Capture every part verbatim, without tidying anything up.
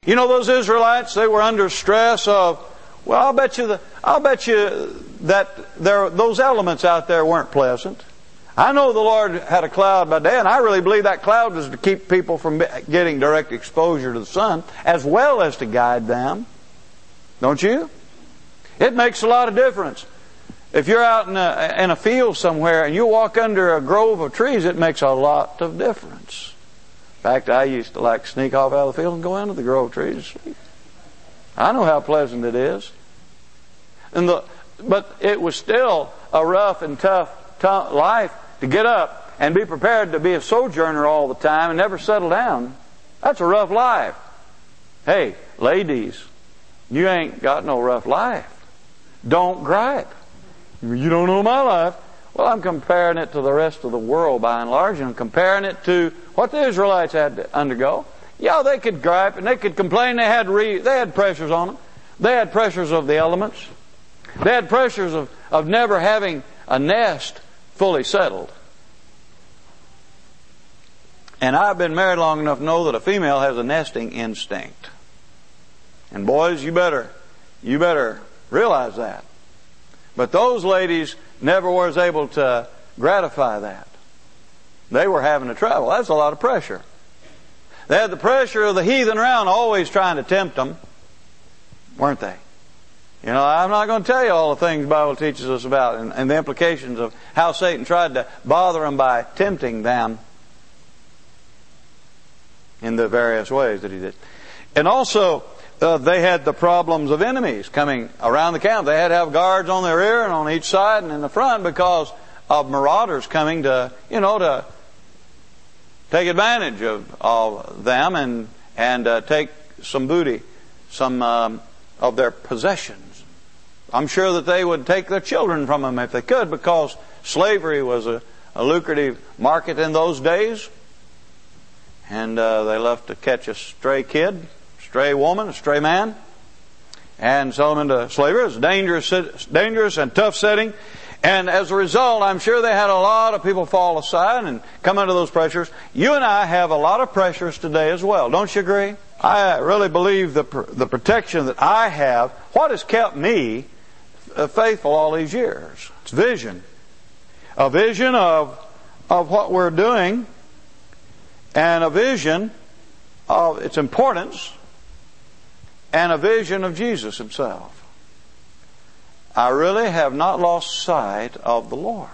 You know, those Israelites, they were under stress of, well, I'll bet you the, I'll bet you that there, those elements out there weren't pleasant. I know the Lord had a cloud by day, and I really believe that cloud was to keep people from getting direct exposure to the sun, as well as to guide them. Don't you? It makes a lot of difference. If you're out in a, in a field somewhere and you walk under a grove of trees, it makes a lot of difference. In fact, I used to like sneak off out of the field and go into the grove of trees and sleep. I know how pleasant it is. And the, but it was still a rough and tough, tough life to get up and be prepared to be a sojourner all the time and never settle down. That's a rough life. Hey, ladies, you ain't got no rough life. Don't gripe. You don't know my life. Well, I'm comparing it to the rest of the world by and large, and I'm comparing it to what the Israelites had to undergo. Yeah, they could gripe and they could complain. They had re, they had pressures on them. They had pressures of the elements. They had pressures of, of never having a nest fully settled. And I've been married long enough to know that a female has a nesting instinct. And boys, you better, you better realize that. But those ladies never was able to gratify that. They were having to travel. That's a lot of pressure. They had the pressure of the heathen around always trying to tempt them, weren't they? You know, I'm not going to tell you all the things the Bible teaches us about and, and the implications of how Satan tried to bother them by tempting them in the various ways that he did. And also, uh, they had the problems of enemies coming around the camp. They had to have guards on their rear and on each side and in the front because of marauders coming to, you know, to take advantage of, of them and, and uh, take some booty, some um, of their possessions. I'm sure that they would take their children from them if they could, because slavery was a, a lucrative market in those days. And uh, they love to catch a stray kid, stray woman, a stray man, and sell them into slavery. It's a dangerous, dangerous and tough setting. And as a result, I'm sure they had a lot of people fall aside and come under those pressures. You and I have a lot of pressures today as well. Don't you agree? I really believe the the protection that I have, what has kept me faithful all these years? It's vision. A vision of of what we're doing, and a vision of its importance, and a vision of Jesus Himself. I really have not lost sight of the Lord.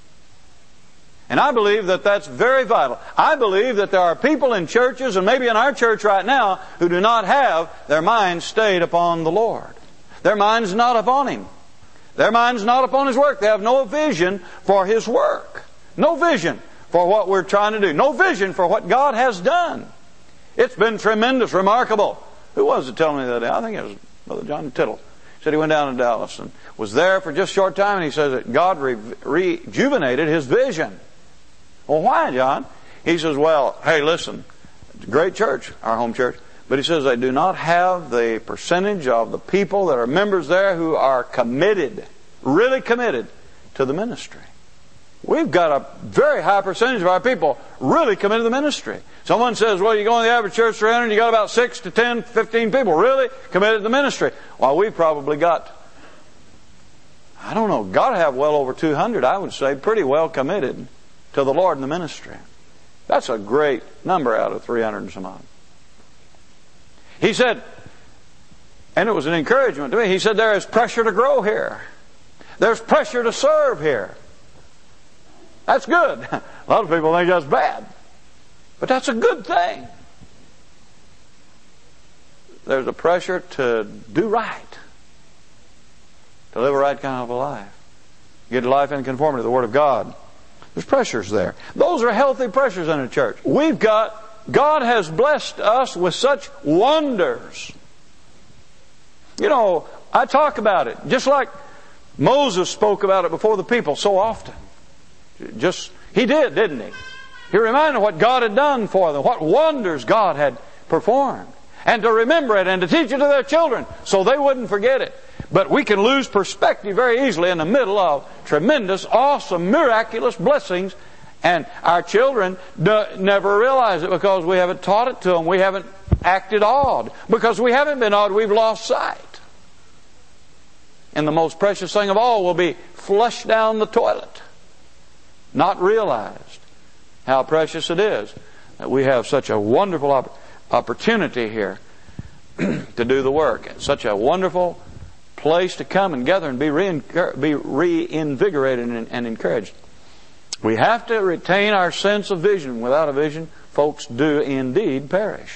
And I believe that that's very vital. I believe that there are people in churches, and maybe in our church right now, who do not have their minds stayed upon the Lord. Their mind's not upon Him. Their mind's not upon His work. They have no vision for His work. No vision for what we're trying to do. No vision for what God has done. It's been tremendous, remarkable. Who was it telling me that day? I think it was Brother John Tittle. He said he went down to Dallas and was there for just a short time, and he says that God re- rejuvenated his vision. Well, why, John? He says, well, hey, listen, it's a great church, our home church, but he says they do not have the percentage of the people that are members there who are committed, really committed to the ministry. We've got a very high percentage of our people really committed to the ministry. Someone says, well, you go in the average church three hundred, you got about six to ten, fifteen people really committed to the ministry. Well, we've probably got, I don't know, got to have well over two hundred, I would say, pretty well committed to the Lord and the ministry. That's a great number out of three hundred and some odd. He said, and it was an encouragement to me, he said, there is pressure to grow here. There's pressure to serve here. That's good. A lot of people think that's bad. But that's a good thing. There's a pressure to do right. To live a right kind of a life. Get a life in conformity to the Word of God. There's pressures there. Those are healthy pressures in a church. We've got, God has blessed us with such wonders. You know, I talk about it. Just like Moses spoke about it before the people so often. Just, he did, didn't he? He reminded what God had done for them, what wonders God had performed. And to remember it and to teach it to their children so they wouldn't forget it. But we can lose perspective very easily in the middle of tremendous, awesome, miraculous blessings. And our children do, never realize it because we haven't taught it to them. We haven't acted odd. Because we haven't been odd, we've lost sight. And the most precious thing of all will be flushed down the toilet. Not realized how precious it is that we have such a wonderful op- opportunity here to do the work. It's such a wonderful place to come and gather and be, re- be reinvigorated and, and encouraged. We have to retain our sense of vision. Without a vision, folks do indeed perish.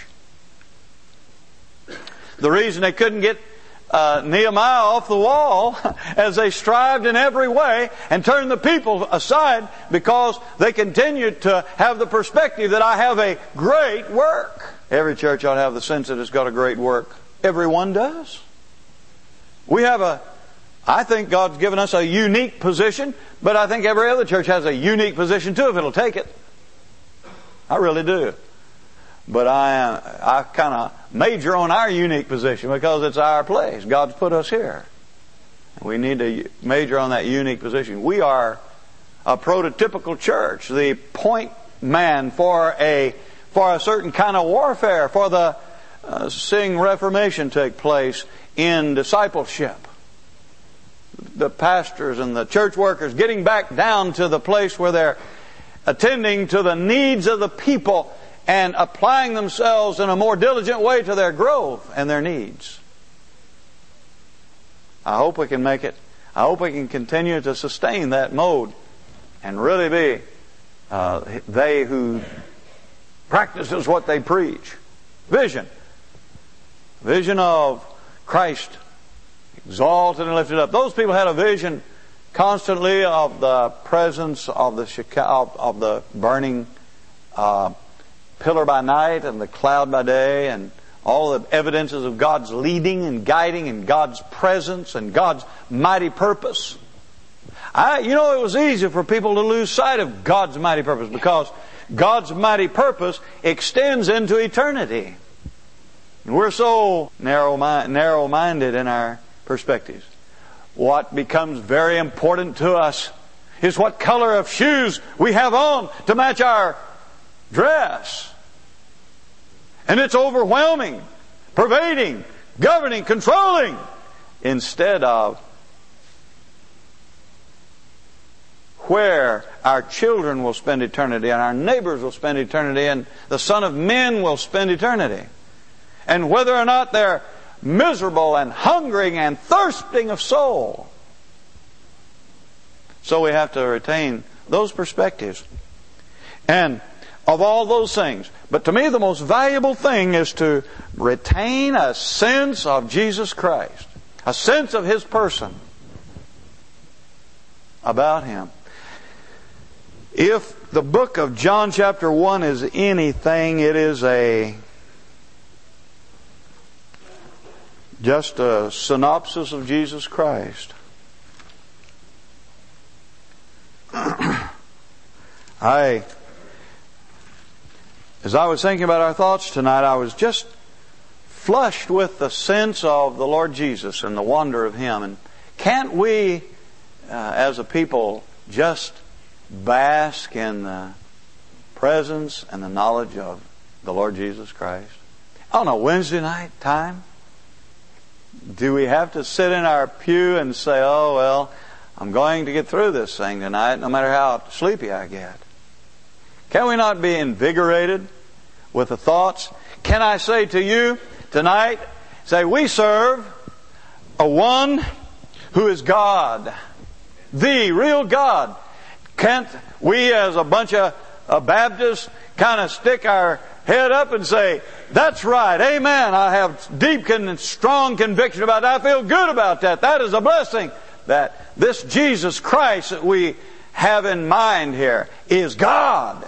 The reason they couldn't get uh, Nehemiah off the wall as they strived in every way and turned the people aside because they continued to have the perspective that I have a great work. Every church ought to have the sense that it's got a great work. Everyone does. We have a, I think God's given us a unique position, but I think every other church has a unique position too if it'll take it. I really do. But I I kind of major on our unique position because it's our place. God's put us here. We need to major on that unique position. We are a prototypical church, the point man for a for a certain kind of warfare, for the uh, seeing Reformation take place in discipleship. The pastors and the church workers getting back down to the place where they're attending to the needs of the people and applying themselves in a more diligent way to their growth and their needs. I hope we can make it. I hope we can continue to sustain that mode and really be uh, they who practices what they preach. Vision. Vision of Christ exalted and lifted up. Those people had a vision constantly of the presence of the of, of the burning uh, pillar by night and the cloud by day, and all the evidences of God's leading and guiding and God's presence and God's mighty purpose. I, you know, it was easy for people to lose sight of God's mighty purpose because God's mighty purpose extends into eternity. And we're so narrow narrow-minded in our perspectives. What becomes very important to us is what color of shoes we have on to match our dress. And it's overwhelming, pervading, governing, controlling, instead of where our children will spend eternity and our neighbors will spend eternity and the Son of Men will spend eternity. And whether or not they're miserable and hungering and thirsting of soul. So we have to retain those perspectives. And of all those things, but to me the most valuable thing is to retain a sense of Jesus Christ, a sense of His person, about Him. If the book of John chapter one is anything, it is a just a synopsis of Jesus Christ. I, as I was thinking about our thoughts tonight, I was just flushed with the sense of the Lord Jesus and the wonder of Him. And can't we, uh, as a people, just bask in the presence and the knowledge of the Lord Jesus Christ? On a Wednesday night time, do we have to sit in our pew and say, oh, well, I'm going to get through this thing tonight, no matter how sleepy I get? Can we not be invigorated with the thoughts? Can I say to you tonight, say, we serve a one who is God, the real God. Can't we as a bunch of uh, Baptists kind of stick our head up and say, that's right, amen, I have deep and strong conviction about that, I feel good about that, that is a blessing, that this Jesus Christ that we have in mind here is God.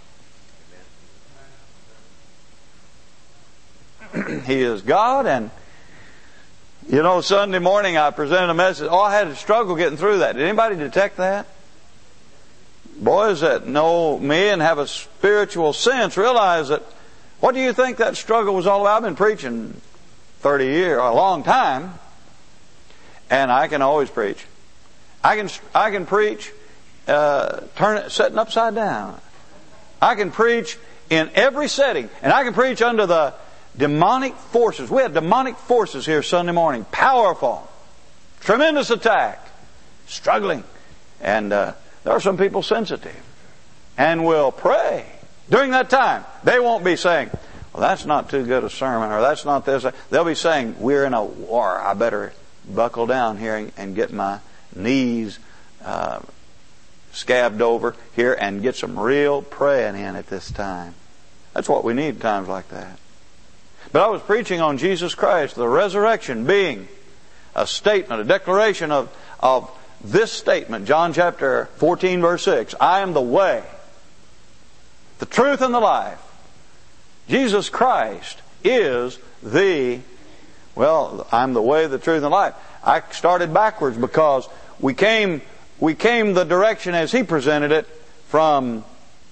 He is God. And you know, Sunday morning I presented a message. Oh, I had a struggle getting through that. Did anybody detect that? Boys that know me and have a spiritual sense realize that, what do you think that struggle was all about? I've been preaching thirty years, a long time, and I can always preach. I can I can preach uh, turn it sitting upside down. I can preach in every setting, and I can preach under the demonic forces. We had demonic forces here Sunday morning. Powerful. Tremendous attack. Struggling. And uh, there are some people sensitive. And will pray. During that time, they won't be saying, well, that's not too good a sermon, or that's not this. They'll be saying, we're in a war. I better buckle down here and get my knees uh, scabbed over here and get some real praying in at this time. That's what we need at times like that. But I was preaching on Jesus Christ, the resurrection being a statement, a declaration of, of this statement, John chapter fourteen, verse six. I am the way, the truth, and the life. Jesus Christ is the, well, I'm the way, the truth, and the life. I started backwards because we came, we came the direction as He presented it from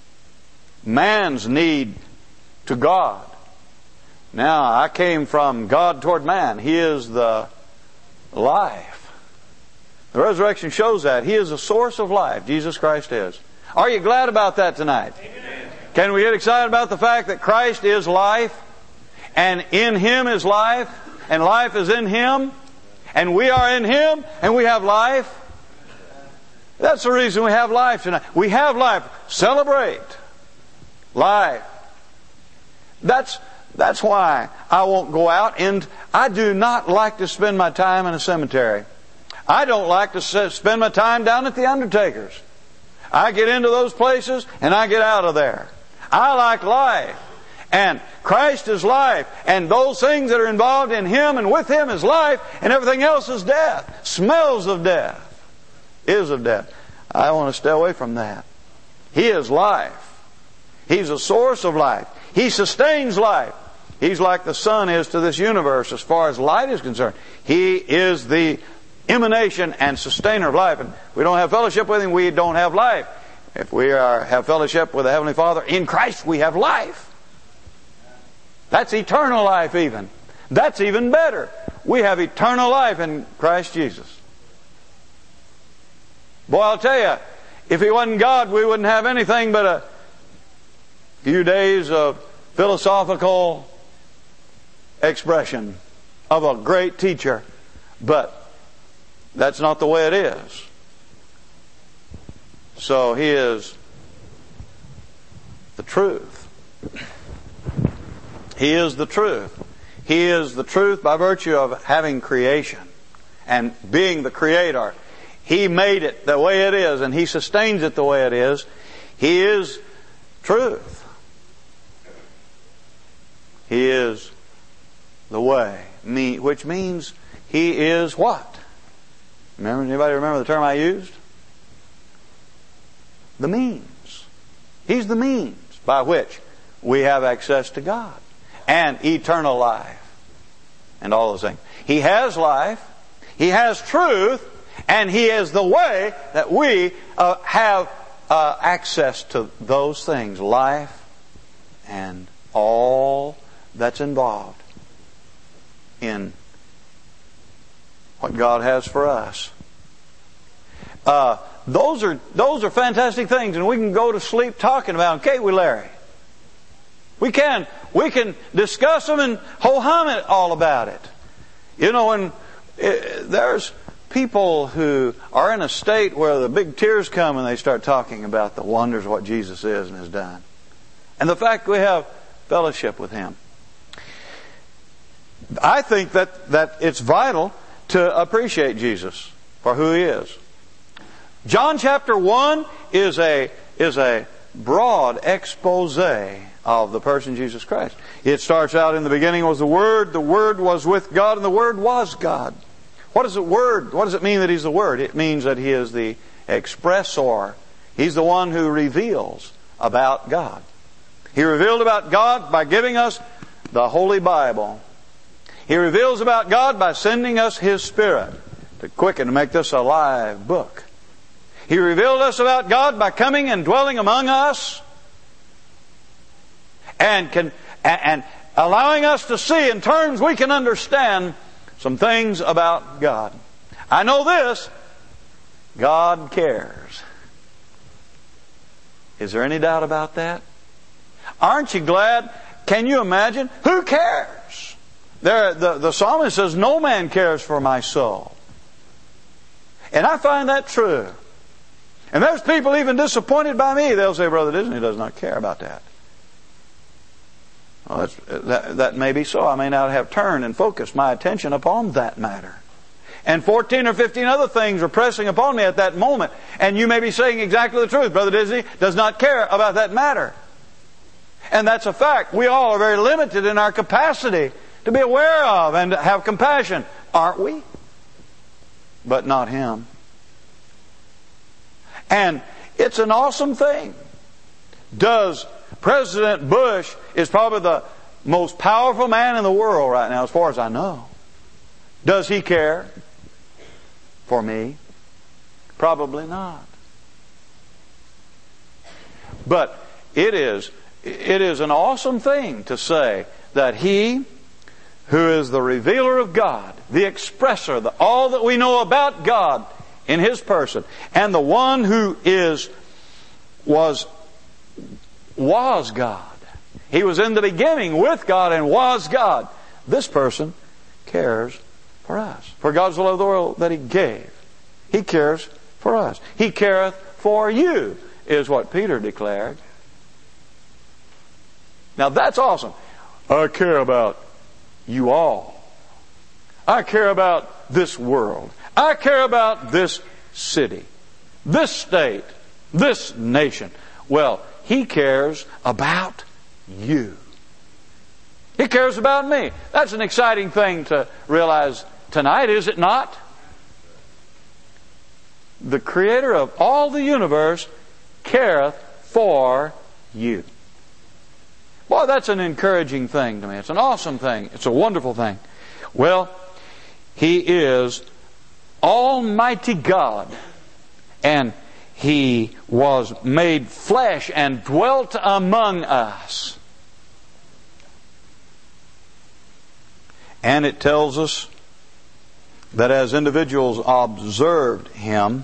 man's need to God. Now, I came from God toward man. He is the life. The resurrection shows that. He is the source of life. Jesus Christ is. Are you glad about that tonight? Amen. Can we get excited about the fact that Christ is life, and in Him is life, and life is in Him, and we are in Him, and we have life? That's the reason we have life tonight. We have life. Celebrate life. That's That's why I won't go out, and I do not like to spend my time in a cemetery. I don't like to spend my time down at the undertaker's. I get into those places and I get out of there. I like life. And Christ is life. And those things that are involved in Him and with Him is life, and everything else is death. Smells of death. Is of death. I want to stay away from that. He is life. He's the source of life. He sustains life. He's like the sun is to this universe as far as light is concerned. He is the emanation and sustainer of life. And if we don't have fellowship with Him, we don't have life. If we are, have fellowship with the Heavenly Father, in Christ we have life. That's eternal life even. That's even better. We have eternal life in Christ Jesus. Boy, I'll tell you, if He wasn't God, we wouldn't have anything but a few days of philosophical expression of a great teacher. But that's not the way it is. So He is the truth. He is the truth. He is the truth by virtue of having creation and being the Creator. He made it the way it is, and He sustains it the way it is. He is truth. He is the way, which means He is what? Remember, anybody remember the term I used? The means. He's the means by which we have access to God and eternal life and all those things. He has life, He has truth, and He is the way that we uh, have uh, access to those things, life and all that's involved in what God has for us. Uh, those are those are fantastic things, and we can go to sleep talking about them, can't we, Larry? We can. We can discuss them and ho-hum it all about it. You know, when it, there's people who are in a state where the big tears come and they start talking about the wonders of what Jesus is and has done, and the fact we have fellowship with Him. I think that, that it's vital to appreciate Jesus for who He is. John chapter one is a, is a broad expose of the person Jesus Christ. It starts out, in the beginning was the Word, the Word was with God, and the Word was God. What is the Word? What does it mean that He's the Word? It means that He is the expressor. He's the one who reveals about God. He revealed about God by giving us the Holy Bible. He reveals about God by sending us His Spirit to quicken and make this a live book. He revealed us about God by coming and dwelling among us and can and allowing us to see in terms we can understand some things about God. I know this: God cares. Is there any doubt about that? Aren't you glad? Can you imagine? Who cares? There, the, the psalmist says, no man cares for my soul. And I find that true. And there's people even disappointed by me. They'll say, Brother Disney does not care about that. Well, that's, that, that may be so. I may not have turned and focused my attention upon that matter. And fourteen or fifteen other things are pressing upon me at that moment. And you may be saying exactly the truth. Brother Disney does not care about that matter. And that's a fact. We all are very limited in our capacity to be aware of and have compassion. Aren't we? But not him. And it's an awesome thing. Does President Bush is probably the most powerful man in the world right now, as far as I know. Does he care for me? Probably not. But it is, it is an awesome thing to say that he who is the revealer of God, the expresser, the, all that we know about God in His person, and the one who is, was, was God. He was in the beginning with God and was God. This person cares for us. For God so loved the world that He gave. He cares for us. He careth for you, is what Peter declared. Now that's awesome. I care about you all. I care about this world. I care about this city, this state, this nation. Well, He cares about you. He cares about me. That's an exciting thing to realize tonight, is it not? The Creator of all the universe careth for you. Boy, that's an encouraging thing to me. It's an awesome thing. It's a wonderful thing. Well, He is Almighty God, and He was made flesh and dwelt among us. And it tells us that as individuals observed Him,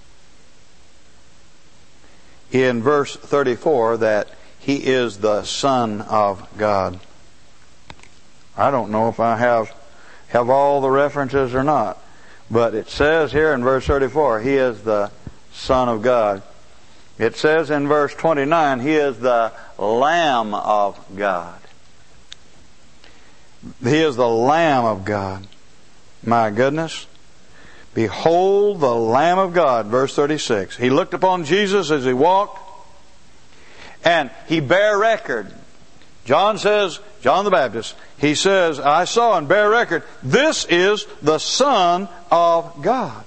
in verse thirty-four, that He is the Son of God. I don't know if I have, have all the references or not, but it says here in verse thirty-four, He is the Son of God. It says in verse twenty-nine, He is the Lamb of God. He is the Lamb of God. My goodness. Behold the Lamb of God, verse thirty-six. He looked upon Jesus as He walked, and He bare record. John says, John the Baptist, he says, I saw and bear record, this is the Son of God.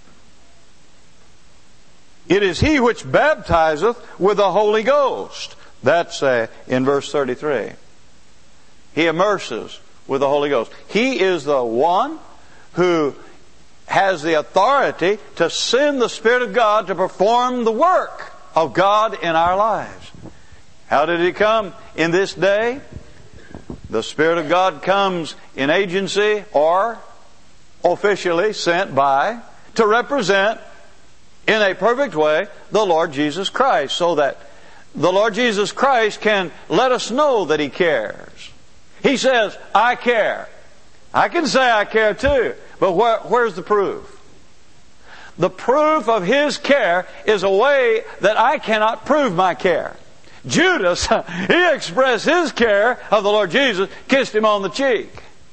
It is He which baptizeth with the Holy Ghost. That's uh, in verse thirty-three. He immerses with the Holy Ghost. He is the one who has the authority to send the Spirit of God to perform the work of God in our lives. How did He come in this day? The Spirit of God comes in agency or officially sent by to represent in a perfect way the Lord Jesus Christ, so that the Lord Jesus Christ can let us know that He cares. He says, I care. I can say I care too, but where, where's the proof? The proof of His care is a way that I cannot prove my care. Judas, he expressed his care of the Lord Jesus, kissed Him on the cheek.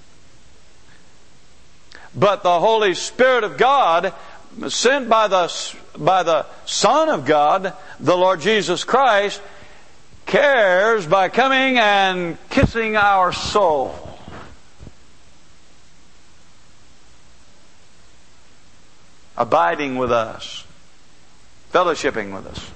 But the Holy Spirit of God, sent by the, by the Son of God, the Lord Jesus Christ, cares by coming and kissing our soul. Abiding with us. Fellowshipping with us.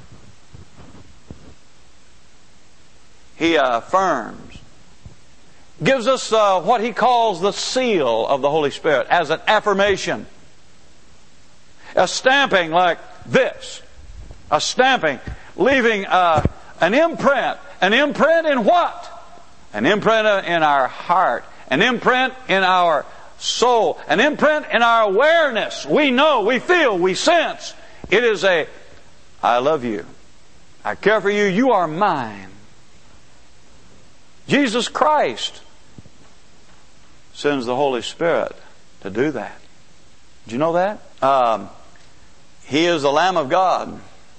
He affirms. Gives us uh, what he calls the seal of the Holy Spirit as an affirmation. A stamping like this. A stamping. Leaving uh, an imprint. An imprint in what? An imprint in our heart. An imprint in our soul. An imprint in our awareness. We know, we feel, we sense. It is a, I love you. I care for you. You are mine. Jesus Christ sends the Holy Spirit to do that. Did you know that? Um, he is the Lamb of God.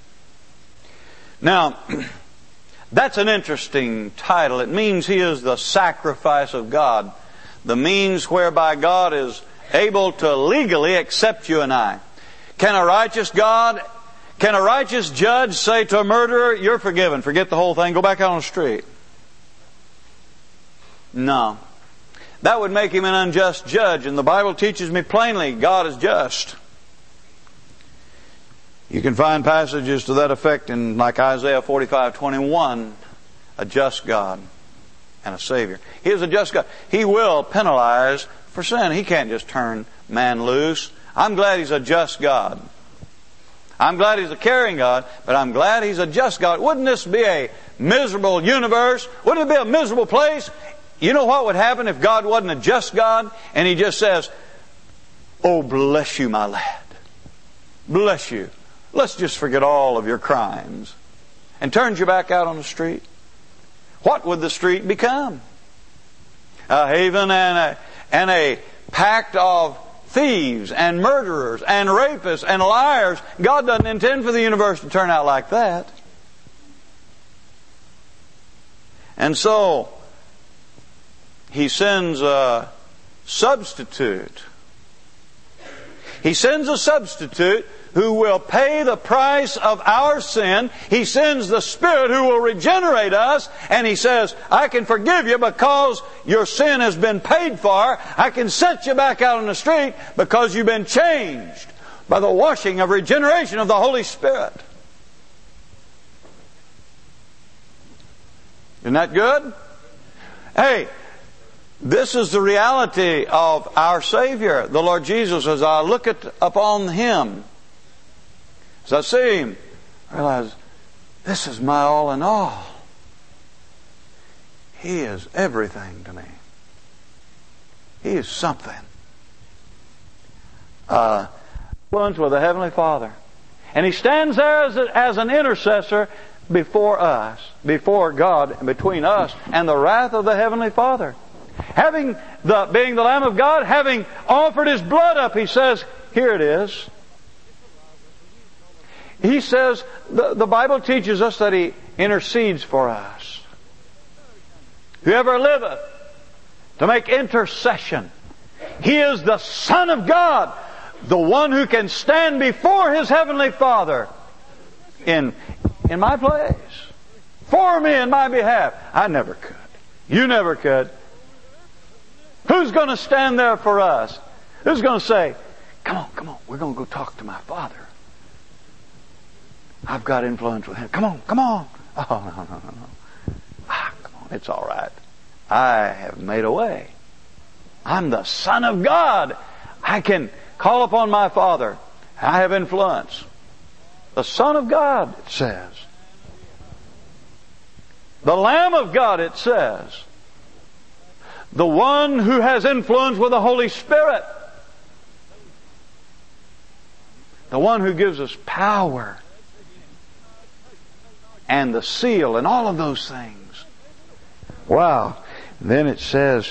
Now, that's an interesting title. It means He is the sacrifice of God, the means whereby God is able to legally accept you and I. Can a righteous God, can a righteous judge say to a murderer, you're forgiven, forget the whole thing, go back out on the street? No. That would make Him an unjust judge, and the Bible teaches me plainly God is just. You can find passages to that effect in like Isaiah forty-five twenty-one, a just God and a Savior. He is a just God. He will penalize for sin. He can't just turn man loose. I'm glad He's a just God. I'm glad He's a caring God, but I'm glad He's a just God. Wouldn't this be a miserable universe? Wouldn't it be a miserable place? You know what would happen if God wasn't a just God and He just says, oh, bless you, my lad. Bless you. Let's just forget all of your crimes. And turns you back out on the street. What would the street become? A haven and a, and a pact of thieves and murderers and rapists and liars. God doesn't intend for the universe to turn out like that. And so, He sends a substitute. He sends a substitute who will pay the price of our sin. He sends the Spirit who will regenerate us. And He says, I can forgive you because your sin has been paid for. I can set you back out on the street because you've been changed by the washing of regeneration of the Holy Spirit. Isn't that good? Hey, this is the reality of our Savior, the Lord Jesus. As I look at, upon Him, as I see Him, I realize this is my all in all. He is everything to me. He is something. Uh, influence with the Heavenly Father. And He stands there as, a, as an intercessor before us, before God, between us and the wrath of the Heavenly Father. Having the, being the Lamb of God, having offered His blood up, He says, here it is. He says, the, the Bible teaches us that He intercedes for us. Whoever liveth to make intercession. He is the Son of God, the one who can stand before His Heavenly Father in, in my place, for me, in my behalf. I never could. You never could. Who's going to stand there for us? Who's going to say, come on, come on, we're going to go talk to my Father. I've got influence with Him. Come on, come on. Oh, no, no, no, no. Ah, come on, it's all right. I have made a way. I'm the Son of God. I can call upon my Father. I have influence. The Son of God, it says. The Lamb of God, it says. The one who has influence with the Holy Spirit. The one who gives us power. And the seal and all of those things. Wow. Then it says,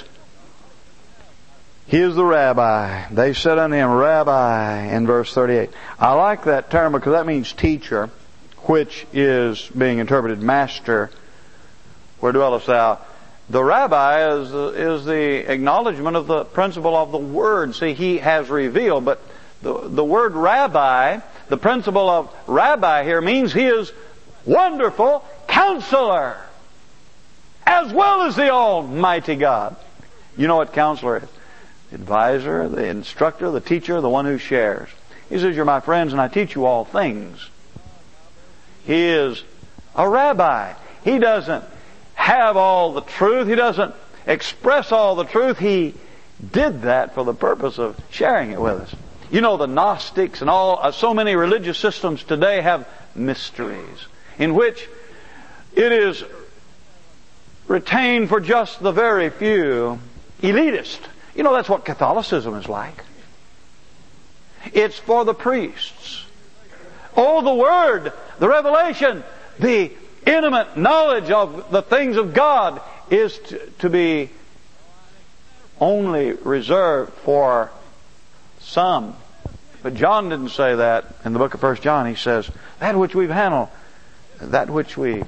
He is the Rabbi. They said unto Him, Rabbi, in verse thirty-eight. I like that term because that means teacher, which is being interpreted master. Where dwellest thou? The Rabbi is, is the acknowledgement of the principle of the Word. See, He has revealed, but the, the word Rabbi, the principle of Rabbi here means He is Wonderful Counselor, as well as the Almighty God. You know what counselor is? The advisor, the instructor, the teacher, the one who shares. He says, you're my friends and I teach you all things. He is a rabbi. He doesn't have all the truth. He doesn't express all the truth. He did that for the purpose of sharing it with us. You know, the Gnostics and all, uh, so many religious systems today have mysteries in which it is retained for just the very few, elitist. You know, that's what Catholicism is like. It's for the priests. Oh, the Word, the revelation, the intimate knowledge of the things of God is to, to be only reserved for some. But John didn't say that in the book of First John. He says, that which we've handled, that which we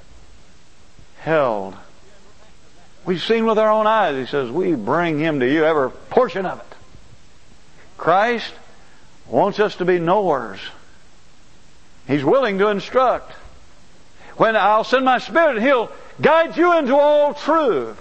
held, we've seen with our own eyes. He says, we bring Him to you, every portion of it. Christ wants us to be knowers. He's willing to instruct. When I'll send my Spirit, He'll guide you into all truth.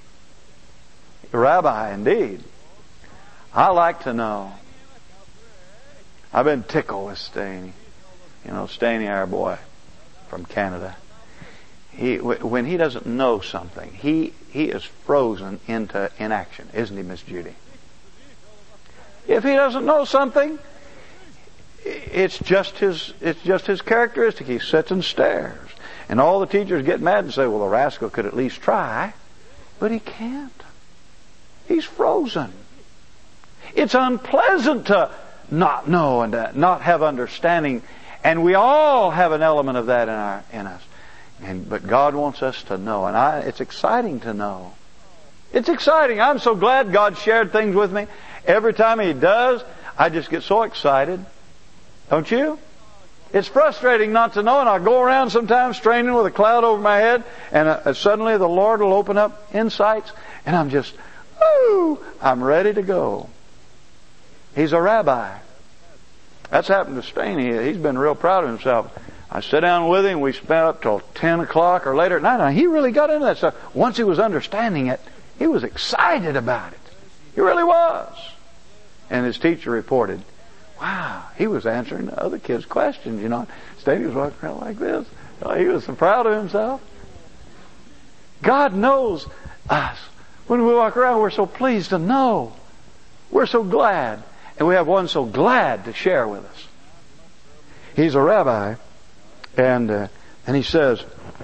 Rabbi, indeed. I like to know. I've been tickled with Staney. You know, Staney, our boy from Canada. He, when he doesn't know something, he, he is frozen into inaction. Isn't he, Miss Judy? If he doesn't know something, it's just his, it's just his characteristic. He sits and stares. And all the teachers get mad and say, well, the rascal could at least try. But he can't. He's frozen. It's unpleasant to not know and to not have understanding. And we all have an element of that in our in us. And but God wants us to know. And I, it's exciting to know. It's exciting. I'm so glad God shared things with me. Every time He does, I just get so excited. Don't you? It's frustrating not to know, and I go around sometimes straining with a cloud over my head, and uh, suddenly the Lord will open up insights, and I'm just, woo, I'm ready to go. He's a rabbi. That's happened to Staney. He's been real proud of himself. I sat down with him. We spent up till ten o'clock or later at night. And he really got into that stuff. Once he was understanding it, he was excited about it. He really was. And his teacher reported, wow, he was answering the other kids' questions, you know. Staney was walking around like this. He was so proud of himself. God knows us. When we walk around, we're so pleased to know. We're so glad. And we have one so glad to share with us. He's a rabbi. And uh, and he says,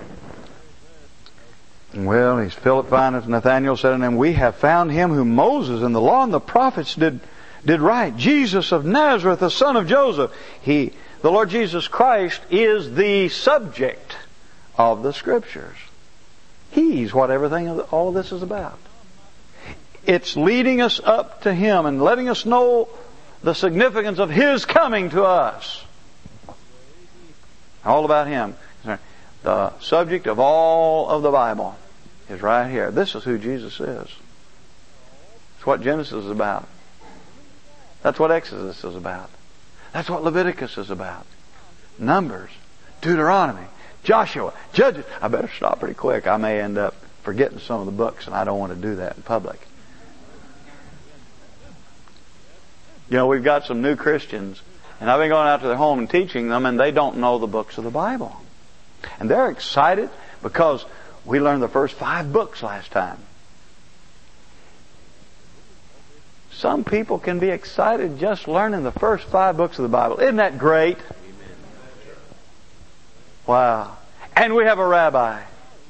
well, he's Philip findeth Nathanael said unto him, we have found Him whom Moses and the law and the prophets did did write, Jesus of Nazareth, the son of Joseph. He, the Lord Jesus Christ, is the subject of the Scriptures. He's what everything, all of this is about. It's leading us up to Him and letting us know the significance of His coming to us. All about Him. The subject of all of the Bible is right here. This is who Jesus is. It's what Genesis is about. That's what Exodus is about. That's what Leviticus is about. Numbers, Deuteronomy, Joshua, Judges. I better stop pretty quick. I may end up forgetting some of the books, and I don't want to do that in public. You know, we've got some new Christians, and I've been going out to their home and teaching them, and they don't know the books of the Bible. And they're excited because we learned the first five books last time. Some people can be excited just learning the first five books of the Bible. Isn't that great? Wow. And we have a rabbi.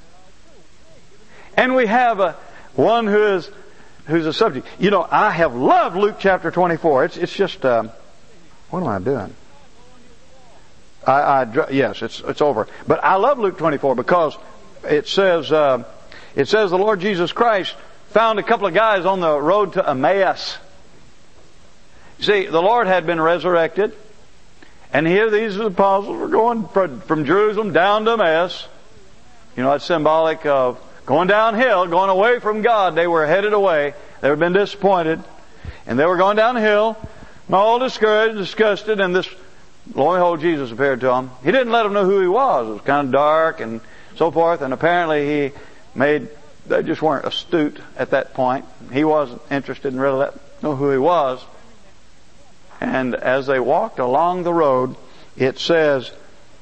And we have a one who is who's a subject. You know, I have loved Luke chapter twenty-four. It's it's just um, what am I doing? I, I yes, it's it's over. But I love Luke twenty-four because it says uh, it says the Lord Jesus Christ found a couple of guys on the road to Emmaus. See, the Lord had been resurrected, and here these apostles were going from, from Jerusalem down to Emmaus. You know, it's symbolic of going downhill, going away from God. They were headed away. They had been disappointed, and they were going downhill, and all discouraged, disgusted, and this, lo and behold, Jesus appeared to them. He didn't let them know who He was. It was kind of dark and so forth, and apparently He made, they just weren't astute at that point. He wasn't interested in really letting them know who He was. And as they walked along the road, it says,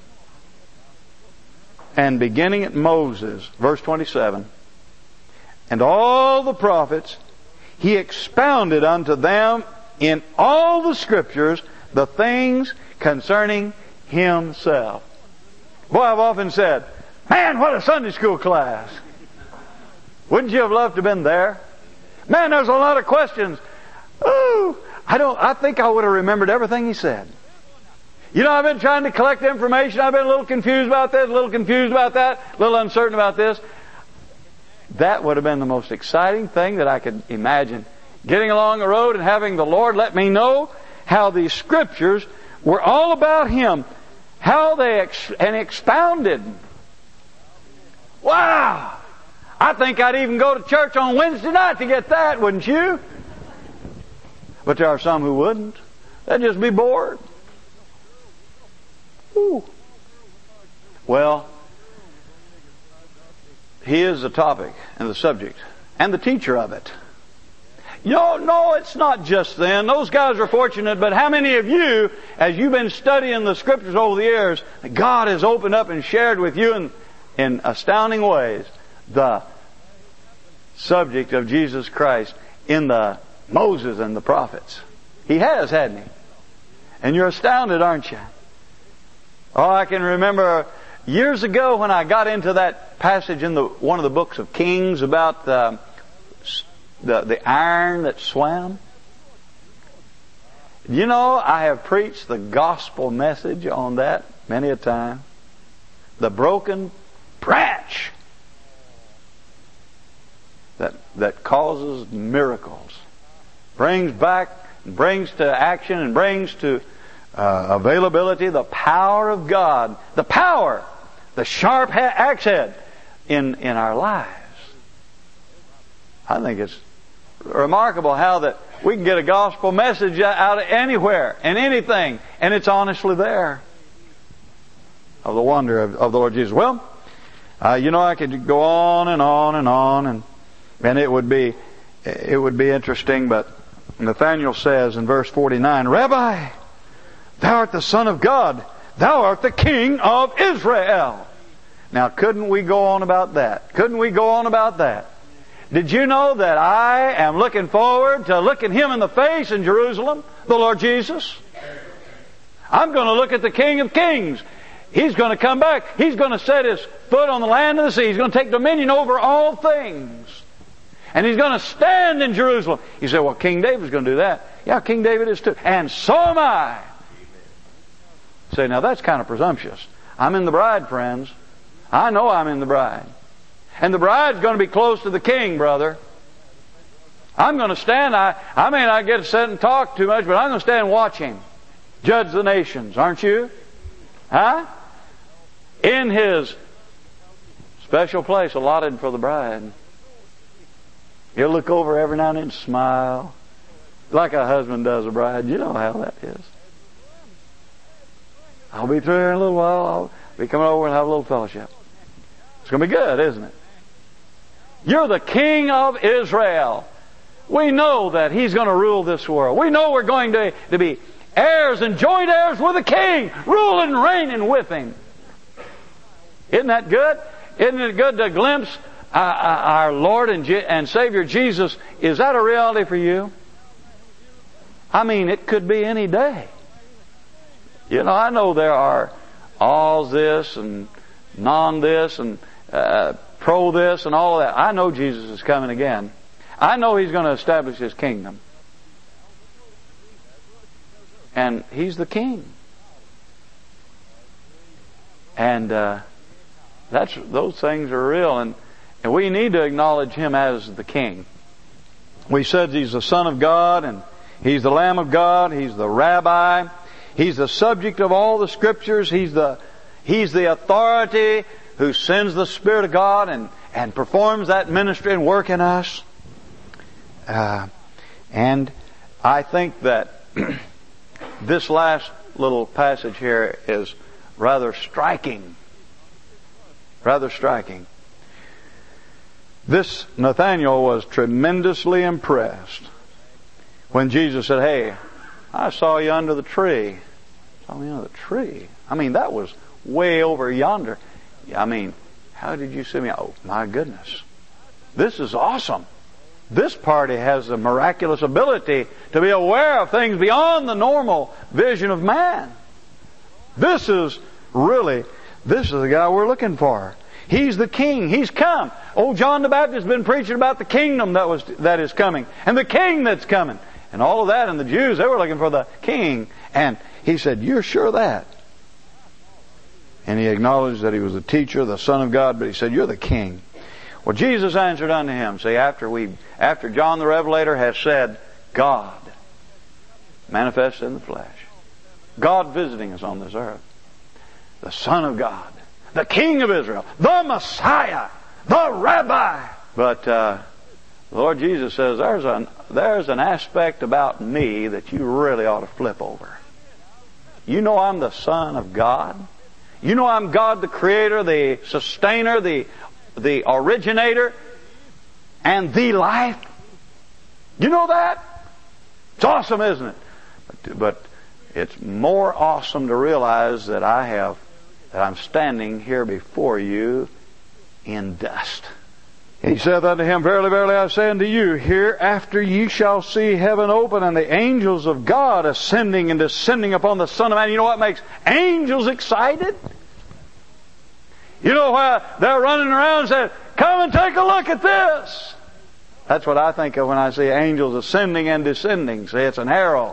and beginning at Moses, verse twenty-seven, and all the prophets, He expounded unto them in all the Scriptures the things concerning Himself. Boy, I've often said, man, what a Sunday school class. Wouldn't you have loved to have been there? Man, there's a lot of questions. Ooh, I don't, I think I would have remembered everything He said. You know, I've been trying to collect information. I've been a little confused about this, a little confused about that, a little uncertain about this. That would have been the most exciting thing that I could imagine. Getting along the road and having the Lord let me know how these Scriptures were all about Him. How they ex- and expounded. Wow! I think I'd even go to church on Wednesday night to get that, wouldn't you? But there are some who wouldn't. They'd just be bored. Ooh. Well, He is the topic and the subject and the teacher of it. You know, no, it's not just them. Those guys are fortunate, but how many of you, as you've been studying the Scriptures over the years, God has opened up and shared with you in, in astounding ways the subject of Jesus Christ in the Moses and the prophets? He has, hasn't He? And you're astounded, aren't you? Oh, I can remember years ago when I got into that passage in the one of the books of Kings about the the, the iron that swam. You know, I have preached the gospel message on that many a time. The broken branch that that causes miracles, brings back, brings to action, and brings to uh, availability the power of God, the power, the sharp axe head in in our lives. I think it's remarkable how that we can get a gospel message out of anywhere and anything, and it's honestly there. Of the wonder of, of the Lord Jesus. Well, uh, you know, I could go on and on and on, and and it would be it would be interesting. But Nathanael says in verse forty-nine, "Rabbi, thou art the Son of God; thou art the King of Israel." Now, couldn't we go on about that? Couldn't we go on about that? Did you know that I am looking forward to looking Him in the face in Jerusalem, the Lord Jesus? I'm going to look at the King of Kings. He's going to come back. He's going to set His foot on the land of the sea. He's going to take dominion over all things. And He's going to stand in Jerusalem. You say, well, King David's going to do that. Yeah, King David is too. And so am I. Say, now that's kind of presumptuous. I'm in the bride, friends. I know I'm in the bride. And the bride's going to be close to the king, brother. I'm going to stand. I, I may not get to sit and talk too much, but I'm going to stand and watch Him judge the nations, aren't you? Huh? In His special place allotted for the bride. He'll look over every now and then and smile like a husband does a bride. You know how that is. I'll be through here in a little while. I'll be coming over and have a little fellowship. It's going to be good, isn't it? You're the King of Israel. We know that He's going to rule this world. We know we're going to, to be heirs and joint heirs with the King, ruling and reigning with Him. Isn't that good? Isn't it good to glimpse uh, our Lord and, Je- and Savior Jesus? Is that a reality for you? I mean, it could be any day. You know, I know there are all this and non this and uh, pro this and all of that. I know Jesus is coming again. I know He's going to establish His kingdom. And He's the King. And uh, that's those things are real. And, and we need to acknowledge Him as the King. We said He's the Son of God, and He's the Lamb of God. He's the Rabbi. He's the subject of all the Scriptures. He's the He's the authority who sends the Spirit of God and, and performs that ministry and work in us. Uh, and I think that this last little passage here is rather striking. Rather striking. This Nathanael was tremendously impressed when Jesus said, "Hey, I saw you under the tree." Saw me under the tree. I mean, that was way over yonder. I mean, how did you see me? Oh, my goodness. This is awesome. This party has a miraculous ability to be aware of things beyond the normal vision of man. This is really, this is the guy we're looking for. He's the King. He's come. Old John the Baptist has been preaching about the kingdom that was that is coming and the King that's coming and all of that. And the Jews, they were looking for the King. And he said, "You're sure of that?" And he acknowledged that He was the teacher, the Son of God, but he said, "You're the King." Well, Jesus answered unto him. See, after we, after John the Revelator has said, God manifested in the flesh, God visiting us on this earth, the Son of God, the King of Israel, the Messiah, the Rabbi. But uh, the Lord Jesus says, there's an, there's an aspect about me that you really ought to flip over. You know I'm the Son of God. You know I'm God the Creator, the Sustainer, the, the Originator, and the life. You know that? It's awesome, isn't it? But, but it's more awesome to realize that I have, that I'm standing here before you in dust. He saith unto him, Verily, verily, I say unto you, hereafter ye shall see heaven open, and the angels of God ascending and descending upon the Son of Man. You know what makes angels excited? You know why they're running around and saying, come and take a look at this. That's what I think of when I see angels ascending and descending. See, it's an arrow.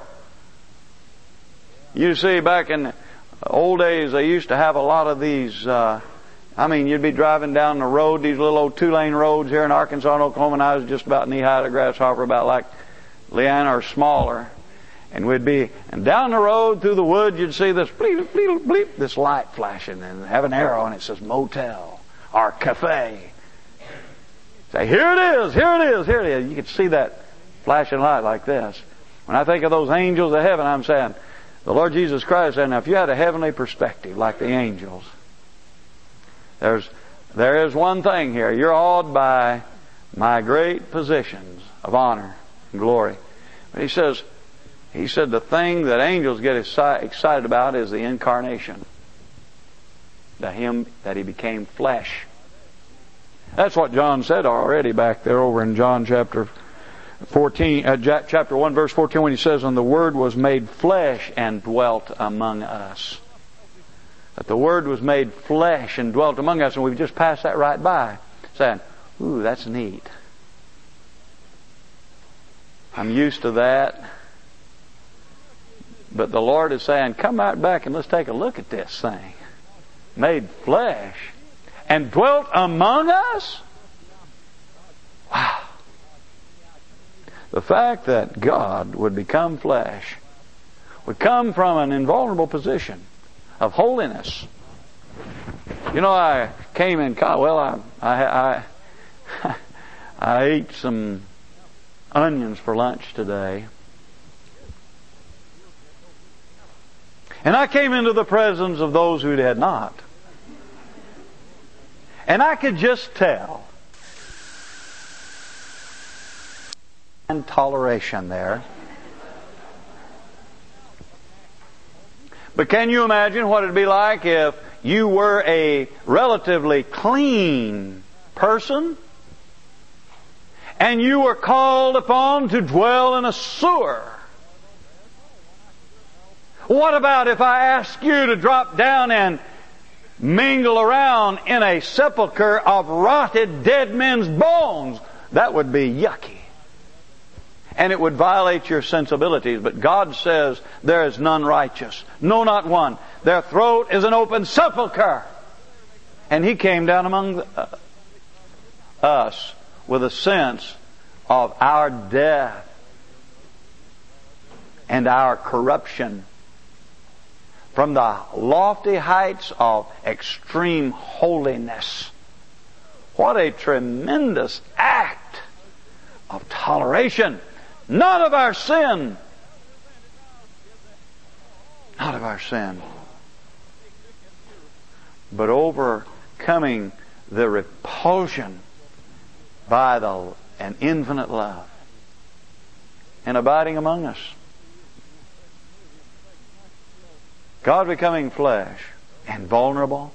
You see, back in the old days, they used to have a lot of these... Uh, I mean, you'd be driving down the road, these little old two-lane roads here in Arkansas and Oklahoma, and I was just about knee-high to a grasshopper, about like Leanna or smaller. And we'd be, and down the road through the woods, you'd see this bleep, bleep, bleep, this light flashing, and have an arrow, and it says motel or cafe. Say, here it is, here it is, here it is. You could see that flashing light like this. When I think of those angels of heaven, I'm saying, the Lord Jesus Christ said, now if you had a heavenly perspective like the angels, There's, there is one thing here. You're awed by my great positions of honor and glory. But he says, he said the thing that angels get excited about is the incarnation. That him, that he became flesh. That's what John said already back there over in John chapter fourteen, uh, chapter one, verse fourteen, when he says, and the Word was made flesh and dwelt among us. That the Word was made flesh and dwelt among us, and we've just passed that right by, saying, ooh, that's neat. I'm used to that. But the Lord is saying, come right back and let's take a look at this thing. Made flesh and dwelt among us? Wow. The fact that God would become flesh would come from an invulnerable position of holiness. You know, I came in, well, I, I, I, I ate some onions for lunch today. And I came into the presence of those who had not. And I could just tell. And toleration there. But can you imagine what it'd be like if you were a relatively clean person and you were called upon to dwell in a sewer? What about if I asked you to drop down and mingle around in a sepulcher of rotted dead men's bones? That would be yucky. And it would violate your sensibilities. But God says there is none righteous. No, not one. Their throat is an open sepulcher. And He came down among the, uh, us with a sense of our death and our corruption. From the lofty heights of extreme holiness. What a tremendous act of toleration. Not of our sin. Not of our sin. But overcoming the repulsion by the, an infinite love. And abiding among us. God becoming flesh and vulnerable.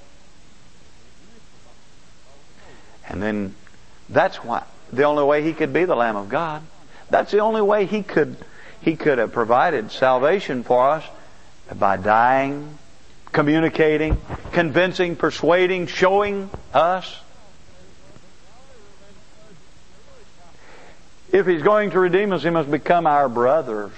And then that's why the only way He could be the Lamb of God. That's the only way He could He could have provided salvation for us, by dying, communicating, convincing, persuading, showing us. If He's going to redeem us, He must become our brothers.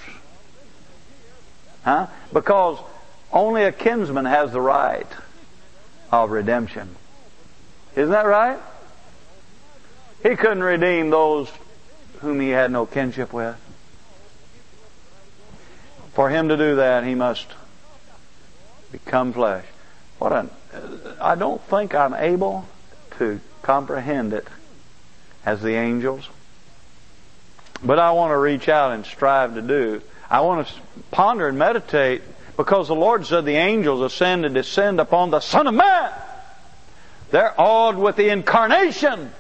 Huh? Because only a kinsman has the right of redemption. Isn't that right? He couldn't redeem those whom He had no kinship with. For Him to do that, He must become flesh. What a, I don't think I'm able to comprehend it as the angels. But I want to reach out and strive to do. I want to ponder and meditate, because the Lord said the angels ascend and descend upon the Son of Man. They're awed with the incarnation.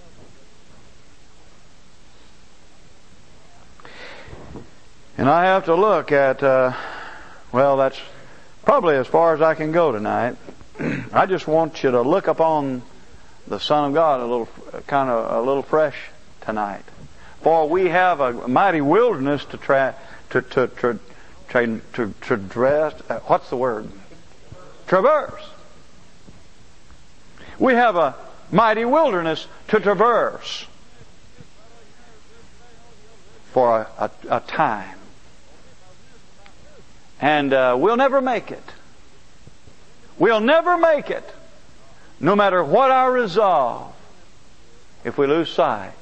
And I have to look at, uh, well, that's probably as far as I can go tonight. I just want you to look upon the Son of God a little, kind of a little fresh tonight. For we have a mighty wilderness to try, to, to, to, to, to, to dress, uh, what's the word? Traverse. We have a mighty wilderness to traverse for a, a, a time. And uh, we'll never make it. We'll never make it, no matter what our resolve, if we lose sight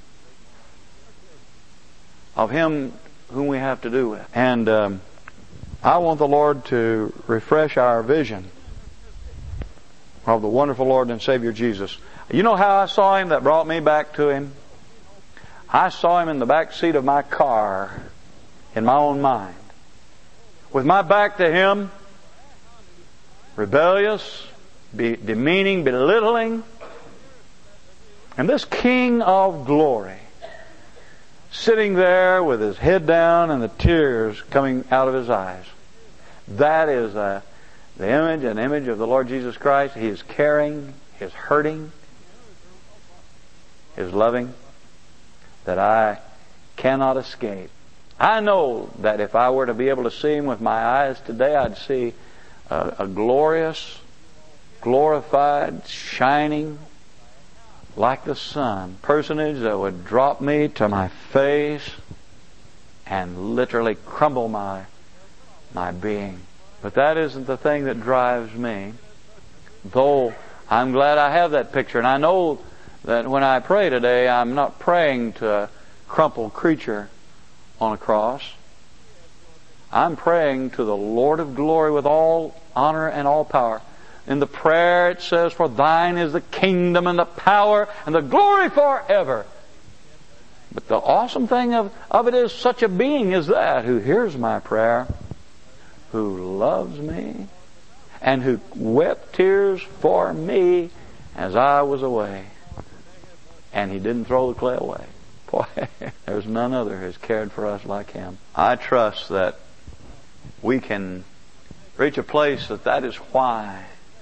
of Him whom we have to do with. And um, I want the Lord to refresh our vision of the wonderful Lord and Savior Jesus. You know how I saw Him that brought me back to Him? I saw Him in the back seat of my car in my own mind, with my back to Him, rebellious, be demeaning, belittling. And this King of glory, sitting there with His head down and the tears coming out of His eyes. That is uh, the image, an image of the Lord Jesus Christ. He is caring, He is hurting, He is loving, that I cannot escape. I know that if I were to be able to see Him with my eyes today, I'd see a, a glorious, glorified, shining, like the sun, personage that would drop me to my face and literally crumble my my being. But that isn't the thing that drives me. Though I'm glad I have that picture, and I know that when I pray today, I'm not praying to a crumpled creature on a cross. I'm praying to the Lord of glory with all honor and all power. In the prayer it says, "For thine is the kingdom and the power and the glory forever." But the awesome thing of, of it is, such a being as that, who hears my prayer, who loves me, and who wept tears for me as I was away. And He didn't throw the clay away. Boy, there's none other who has cared for us like Him. I trust that we can reach a place that that is why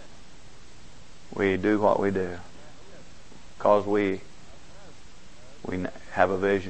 we do what we do. Because we we have a vision.